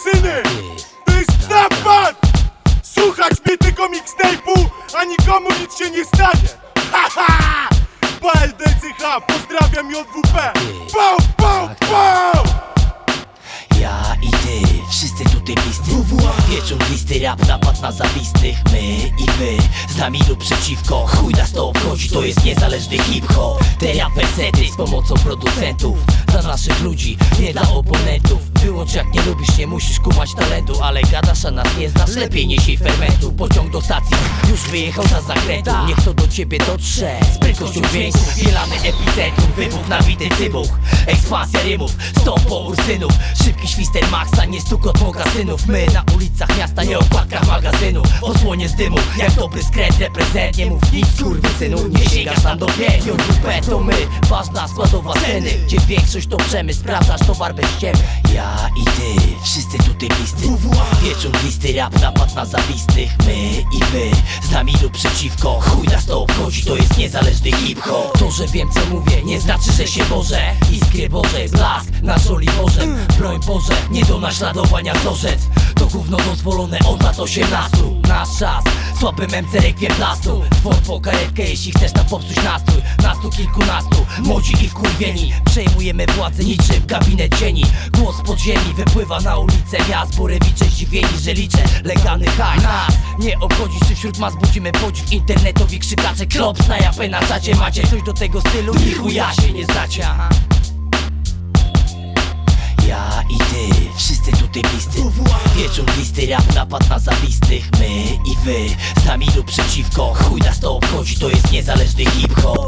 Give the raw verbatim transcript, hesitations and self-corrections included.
skurwysyny! To jest napad! Słuchać mnie tego mixtape'u, a nikomu nic się nie stanie! Ha ha! P L D C H, pozdrawiam J W P! Pau, pau, pau! Ja i ty, wszyscy tutaj bliscy. Wieczór listy, rap, napad na zawistych. My i wy, z nami lub przeciwko. Chuj nas to obchodzi, to jest niezależny hip-hop. Te rap wersety z pomocą producentów. Dla naszych ludzi, nie dla oponentów. Wyłącz jak nie lubisz, nie musisz kumać talentu. Ale gadasz, a nas nie znasz, lepiej nie siej fermentu. Pociąg do stacji, już wyjechał za zakrętu. Niech to do ciebie dotrze, z prędkością dźwięku. Bielany epicentrum, wybuch na bity cybuch. Ekspansja rymów, stąd po ursynów. Szybki świster Maxa, nie stukot mogazynów. My na ulicach miasta, nie okładkach magazynów. Osłonie z dymu, jak dobry skręt reprezent. Nie mów nic, skurwysynu, nie sięgasz tam do pięć. J W P to my, ważna składowa sceny. Gdzie większość to przemysł, sprawdzasz towar bez ściemy. Ja i ty, wszyscy tutaj bliscy. Wieczór listy, rap, napad na zawistych. My i wy, z nami lub przeciwko. Chuj nas to obchodzi, to jest niezależny hip-hop. To, że wiem co mówię, nie znaczy, że się Boże. Iskry Boże, blask na żoli Bożem. Broń Boże, nie do naśladowania zorzec. To gówno dozwolone od lat osiemnastu. Nasz czas, słabym M C rekwiem blastu. Twór po karetkę, jeśli chcesz nam popsuć nastrój. Nastu kilkunastu, młodzi i wkurwieni. Przejmujemy władzę niczym gabinet cieni. Głos z podziemi wypływa na ulicę miast. Borewicze zdziwieni, że liczę legalny haj. Nas nie obchodzi, czy wśród mas budzimy podziw. Internetowi krzykacze, klops na japę na czacie. Macie coś do tego stylu? Ni chuja się nie znacie, aha. Ja i ty, wszyscy tutaj bliscy. Wieczór listy, rap, napad na zawistych. My i wy, z nami lub przeciwko. Chuj nas to obchodzi, to jest niezależny hip-hop.